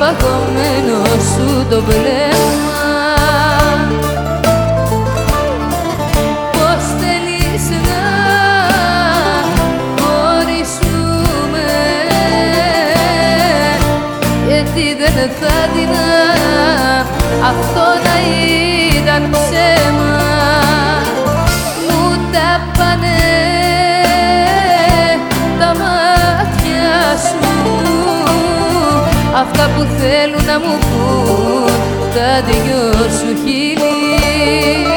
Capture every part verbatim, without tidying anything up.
παγωμένο σου το βλέμμα. Πώς θέλεις να χωρίσουμε, γιατί δεν θα δίνα αυτό να ήταν ψέμα. Μου τα πάνε τα μάτια σου, αυτά που θέλουν να μου πουν τα δυο σου χείλη.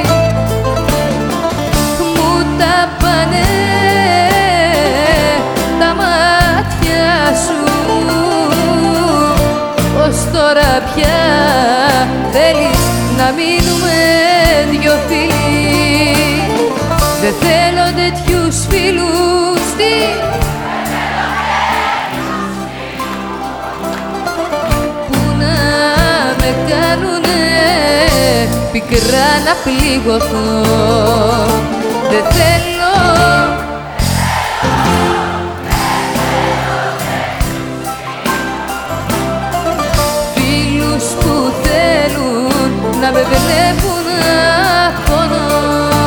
Μου τα πάνε τα μάτια σου, ως τώρα πια θέλεις να μείνουμε δυο φίλοι. Δεν θέλω τέτοιους φίλους, τι που να με κάνουνε πικρά να πληγωθώ. Δεν θέλω, φίλους που θέλουν να με βλέπουν να πονώ.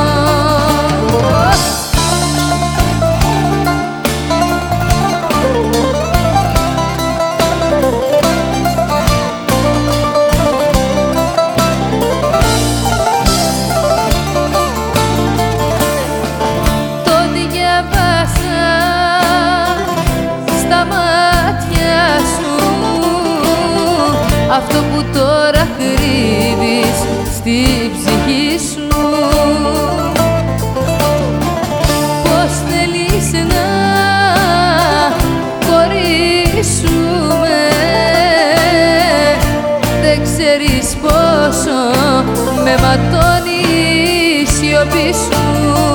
Αυτό που τώρα κρύβεις στη ψυχή σου, πώς θέλεις να χωρίσουμε, δεν ξέρεις πόσο με ματώνει η σιωπή σου.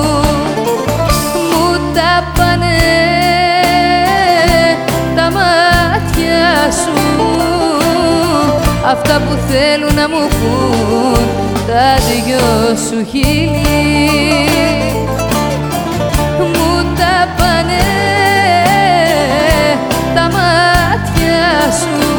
Μου τα πάνε τα μάτια σου, αυτά που θέλουν να μου πουν τα δυο σου χείλη. Μου τα πάνε τα μάτια σου,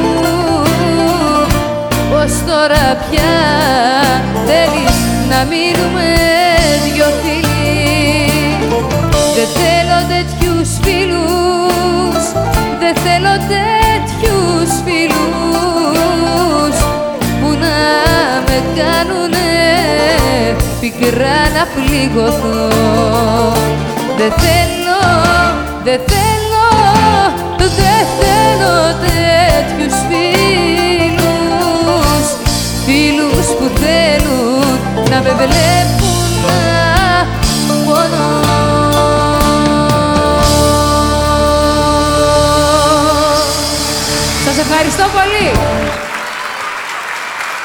ως τώρα πια θέλεις να μείνουμε δυο φίλοι. Δεν θέλω τέτοιους φίλους, δεν θέλω τέτοιους φίλους που να με κάνουνε πικρά να πληγωθώ. Δεν θέλω, δεν θέλω, δεν θέλω τέτοιους φίλους, φίλους που θέλουν να με βλέπουν να πονώ. Σας ευχαριστώ πολύ.